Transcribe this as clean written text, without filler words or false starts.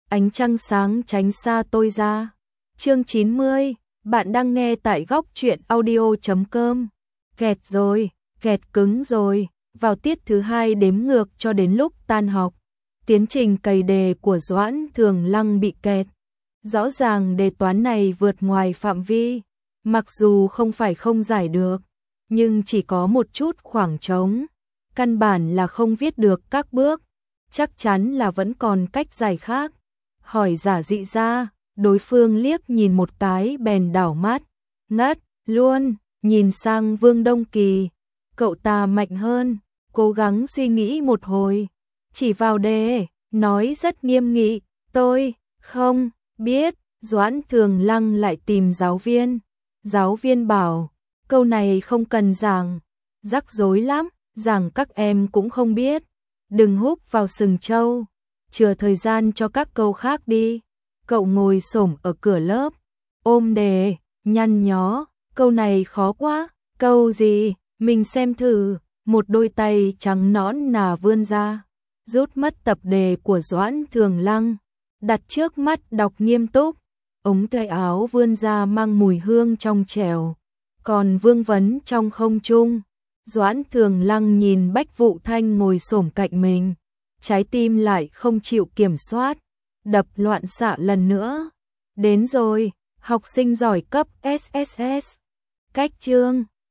ánh trăng sáng tránh xa tôi ra. Chương 90, bạn đang nghe tại góc truyện audio.com. Kẹt rồi, kẹt cứng rồi, vào tiết thứ 2 đếm ngược cho đến lúc tan học. Tiến trình cày đề của Doãn Thường Lăng bị kẹt. Rõ ràng đề toán này vượt ngoài phạm vi, mặc dù không phải không giải được, nhưng chỉ có một chút khoảng trống. Căn bản là không viết được các bước, chắc chắn là vẫn còn cách giải khác. Hỏi Giả Dị ra, đối phương liếc nhìn một cái bèn đảo mắt, ngất luôn, nhìn sang Vương Đông Kỳ. Cậu ta mạnh hơn, cố gắng suy nghĩ một hồi, chỉ vào đề, nói rất nghiêm nghị, tôi không biết. Doãn Thường Lăng lại tìm giáo viên. Giáo viên bảo, câu này không cần giảng, rắc rối lắm, giảng các em cũng không biết. Đừng húc vào sừng trâu, chừa thời gian cho các câu khác đi. Cậu ngồi xổm ở cửa lớp, ôm đề, nhăn nhó, câu này khó quá, câu gì, mình xem thử. Một đôi tay trắng nõn nà vươn ra, rút mất tập đề của Doãn Thường Lăng, đặt trước mắt đọc nghiêm túc. Ống tay áo vươn ra mang mùi hương trong trẻo, còn vương vấn trong không trung. Doãn Thường Lăng nhìn Bách Vụ Thanh ngồi xổm cạnh mình, trái tim lại không chịu kiểm soát, đập loạn xạ lần nữa. Đến rồi, học sinh giỏi cấp SSS. Cách chương